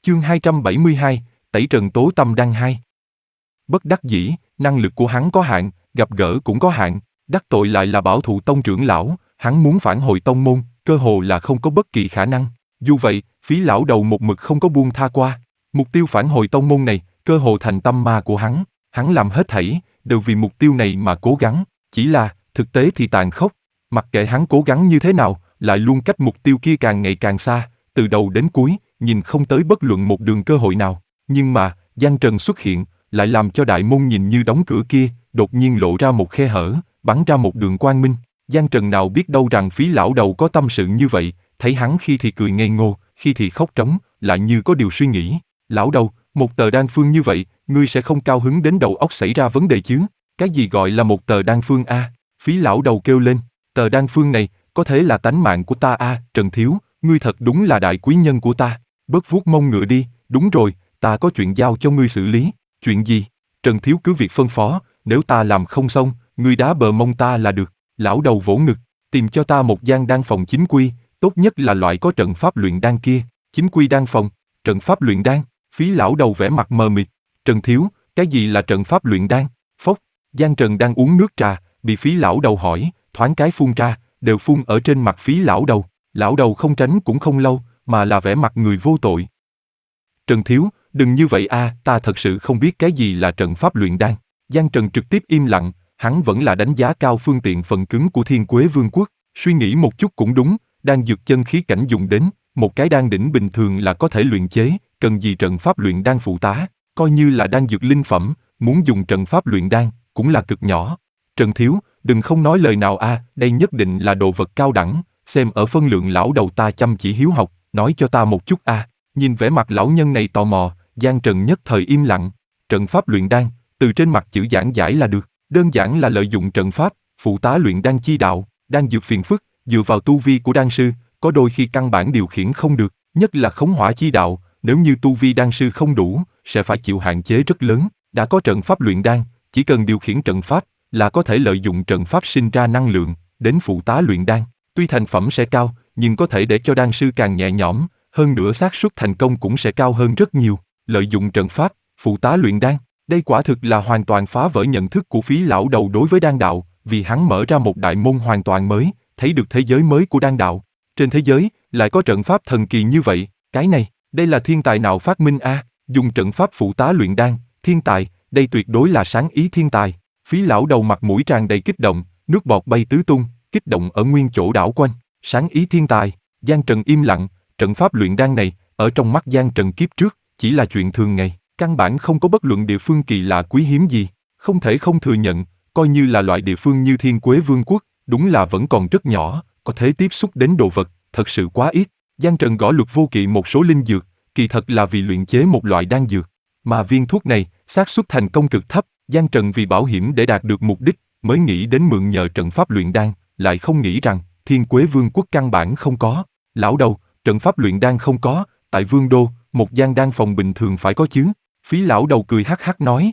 Chương 272, Tẩy Trần Tố Tâm Đan 2. Bất đắc dĩ, năng lực của hắn có hạn, gặp gỡ cũng có hạn, đắc tội lại là Bảo Thụ Tông trưởng lão, hắn muốn phản hồi tông môn, cơ hồ là không có bất kỳ khả năng. Dù vậy, Phí lão đầu một mực không có buông tha qua. Mục tiêu phản hồi tông môn này, cơ hồ thành tâm ma của hắn làm hết thảy, đều vì mục tiêu này mà cố gắng, chỉ là, thực tế thì tàn khốc. Mặc kệ hắn cố gắng như thế nào, lại luôn cách mục tiêu kia càng ngày càng xa, từ đầu đến cuối, nhìn không tới bất luận một đường cơ hội nào. Nhưng mà, Giang Trần xuất hiện, lại làm cho đại môn nhìn như đóng cửa kia, đột nhiên lộ ra một khe hở, bắn ra một đường quang minh. Giang Trần nào biết đâu rằng Phí lão đầu có tâm sự như vậy, thấy hắn khi thì cười ngây ngô, khi thì khóc trống, lại như có điều suy nghĩ. Lão đầu, một tờ đan phương như vậy, ngươi sẽ không cao hứng đến đầu óc xảy ra vấn đề chứ? Cái gì gọi là một tờ đan phương a? Phí lão đầu kêu lên, tờ đan phương này, có thể là tánh mạng của ta a, Trần thiếu, ngươi thật đúng là đại quý nhân của ta. Bớt vuốt mông ngựa đi, đúng rồi, ta có chuyện giao cho ngươi xử lý. Chuyện gì? Trần thiếu cứ việc phân phó, nếu ta làm không xong, ngươi đá bờ mông ta là được. Lão đầu vỗ ngực, tìm cho ta một gian đan phòng chính quy, tốt nhất là loại có trận pháp luyện đan kia. Chính quy đan phòng, trận pháp luyện đan. Phí lão đầu vẻ mặt mờ mịt. Trần thiếu, cái gì là trận pháp luyện đan? Phốc, Giang Trần đang uống nước trà, bị Phí lão đầu hỏi, thoáng cái phun ra, đều phun ở trên mặt Phí lão đầu. Lão đầu không tránh cũng không lâu, mà là vẻ mặt người vô tội. Trần thiếu, đừng như vậy a, ta thật sự không biết cái gì là trận pháp luyện đan. Giang Trần trực tiếp im lặng, hắn vẫn là đánh giá cao phương tiện phần cứng của Thiên Quế Vương quốc, suy nghĩ một chút cũng đúng, đan dược chân khí cảnh dùng đến, một cái đan đỉnh bình thường là có thể luyện chế, cần gì trận pháp luyện đan phụ tá, coi như là đan dược linh phẩm, muốn dùng trận pháp luyện đan, cũng là cực nhỏ. Trần thiếu, đừng không nói lời nào a, đây nhất định là đồ vật cao đẳng, xem ở phân lượng lão đầu ta chăm chỉ hiếu học, nói cho ta một chút a. Nhìn vẻ mặt lão nhân này tò mò, Giang Trần nhất thời im lặng. Trận pháp luyện đan, từ trên mặt chữ giảng giải là được, đơn giản là lợi dụng trận pháp, phụ tá luyện đan chi đạo, đan dược phiền phức, dựa vào tu vi của đan sư, có đôi khi căn bản điều khiển không được, nhất là khống hỏa chi đạo, nếu như tu vi đan sư không đủ, sẽ phải chịu hạn chế rất lớn. Đã có trận pháp luyện đan, chỉ cần điều khiển trận pháp, là có thể lợi dụng trận pháp sinh ra năng lượng, đến phụ tá luyện đan. Tuy thành phẩm sẽ cao, nhưng có thể để cho đan sư càng nhẹ nhõm, hơn nữa xác suất thành công cũng sẽ cao hơn rất nhiều. Lợi dụng trận pháp, phụ tá luyện đan, đây quả thực là hoàn toàn phá vỡ nhận thức của Phí lão đầu đối với đan đạo, vì hắn mở ra một đại môn hoàn toàn mới, thấy được thế giới mới của đan đạo. Trên thế giới, lại có trận pháp thần kỳ như vậy, cái này, đây là thiên tài nào phát minh a? Dùng trận pháp phụ tá luyện đan, thiên tài, đây tuyệt đối là sáng ý thiên tài. Phí lão đầu mặt mũi tràn đầy kích động, nước bọt bay tứ tung, kích động ở nguyên chỗ đảo quanh. Sáng ý thiên tài. Giang Trần im lặng, trận pháp luyện đan này, ở trong mắt Giang Trần kiếp trước, chỉ là chuyện thường ngày, căn bản không có bất luận địa phương kỳ lạ quý hiếm gì. Không thể không thừa nhận, coi như là loại địa phương như Thiên Quế Vương quốc, đúng là vẫn còn rất nhỏ, có thể tiếp xúc đến đồ vật, thật sự quá ít. Giang Trần gõ Lục Vô Kỵ một số linh dược, kỳ thật là vì luyện chế một loại đan dược, mà viên thuốc này, xác suất thành công cực thấp. Giang Trần vì bảo hiểm để đạt được mục đích, mới nghĩ đến mượn nhờ trận pháp luyện đan, lại không nghĩ rằng, Thiên Quế Vương quốc căn bản không có. Lão đầu, trận pháp luyện đan không có, tại Vương đô, một gian đan phòng bình thường phải có chứ. Phí lão đầu cười hắc hắc nói.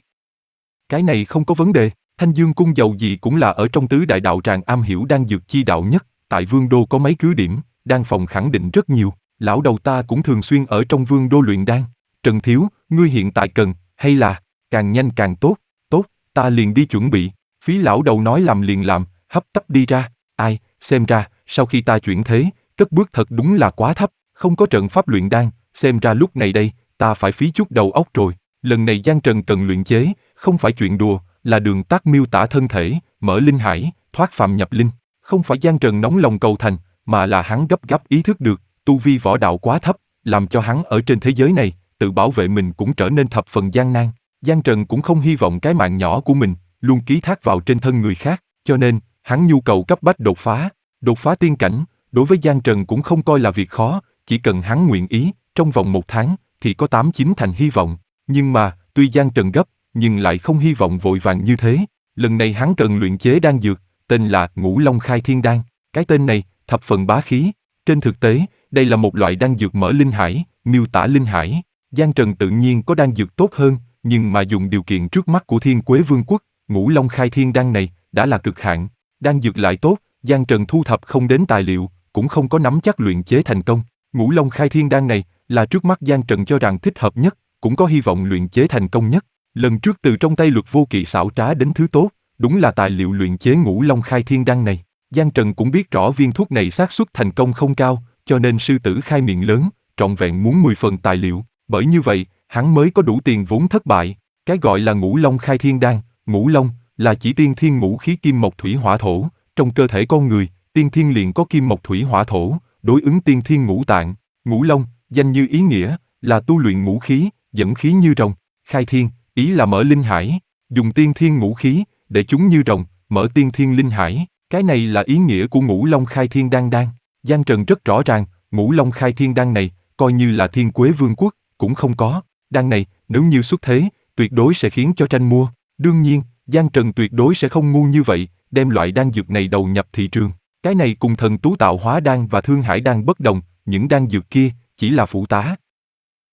Cái này không có vấn đề, Thanh Dương cung dầu gì cũng là ở trong tứ đại đạo tràng am hiểu đan dược chi đạo nhất, tại Vương đô có mấy cứ điểm, đan phòng khẳng định rất nhiều, lão đầu ta cũng thường xuyên ở trong Vương đô luyện đan. Trần thiếu, ngươi hiện tại cần, hay là, càng nhanh càng tốt, tốt, ta liền đi chuẩn bị. Phí lão đầu nói làm liền làm, hấp tấp đi ra. Ai, xem ra, sau khi ta chuyển thế, cất bước thật đúng là quá thấp, không có trận pháp luyện đan, xem ra lúc này đây, ta phải phí chút đầu óc rồi. Lần này Giang Trần cần luyện chế, không phải chuyện đùa, là đường tắt miêu tả thân thể, mở linh hải, thoát phàm nhập linh. Không phải Giang Trần nóng lòng cầu thành, mà là hắn gấp gáp ý thức được, tu vi võ đạo quá thấp, làm cho hắn ở trên thế giới này, tự bảo vệ mình cũng trở nên thập phần gian nan. Giang Trần cũng không hy vọng cái mạng nhỏ của mình, luôn ký thác vào trên thân người khác, cho nên, hắn nhu cầu cấp bách đột phá tiên cảnh, đối với Giang Trần cũng không coi là việc khó, chỉ cần hắn nguyện ý, trong vòng 1 tháng, thì có 8-9 thành hy vọng. Nhưng mà, tuy Giang Trần gấp, nhưng lại không hy vọng vội vàng như thế. Lần này hắn cần luyện chế đan dược, tên là Ngũ Long Khai Thiên Đan. Cái tên này, thập phần bá khí. Trên thực tế, đây là một loại đan dược mở linh hải, miêu tả linh hải. Giang Trần tự nhiên có đan dược tốt hơn, nhưng mà dùng điều kiện trước mắt của Thiên Quế Vương quốc, Ngũ Long Khai Thiên Đan này, đã là cực hạn. Đan dược lại tốt, Giang Trần thu thập không đến tài liệu, cũng không có nắm chắc luyện chế thành công. Ngũ Long Khai Thiên Đan này, là trước mắt Giang Trần cho rằng thích hợp nhất, cũng có hy vọng luyện chế thành công nhất. Lần trước từ trong tay Luật Vô Kỵ xảo trá đến thứ tốt, đúng là tài liệu luyện chế Ngũ Long Khai Thiên Đan này. Giang Trần cũng biết rõ viên thuốc này xác suất thành công không cao, cho nên sư tử khai miệng lớn, trọn vẹn muốn 10 phần tài liệu, bởi như vậy, hắn mới có đủ tiền vốn thất bại. Cái gọi là Ngũ Long Khai Thiên Đan, Ngũ Long là chỉ tiên thiên ngũ khí kim mộc thủy hỏa thổ, trong cơ thể con người, tiên thiên liền có kim mộc thủy hỏa thổ, đối ứng tiên thiên ngũ tạng. Ngũ Long, danh như ý nghĩa, là tu luyện ngũ khí, dẫn khí như rồng. Khai thiên, ý là mở linh hải, dùng tiên thiên ngũ khí, để chúng như rồng, mở tiên thiên linh hải. Cái này là ý nghĩa của Ngũ Long Khai Thiên Đan đan. Giang Trần rất rõ ràng, Ngũ Long Khai Thiên Đan này, coi như là Thiên Quế Vương quốc, cũng không có. Đan này, nếu như xuất thế, tuyệt đối sẽ khiến cho tranh mua. Đương nhiên, Giang Trần tuyệt đối sẽ không ngu như vậy, đem loại đan dược này đầu nhập thị trường. Cái này cùng Thần Tú Tạo Hóa Đan và Thương Hải Đan bất đồng, những đan dược kia chỉ là phụ tá,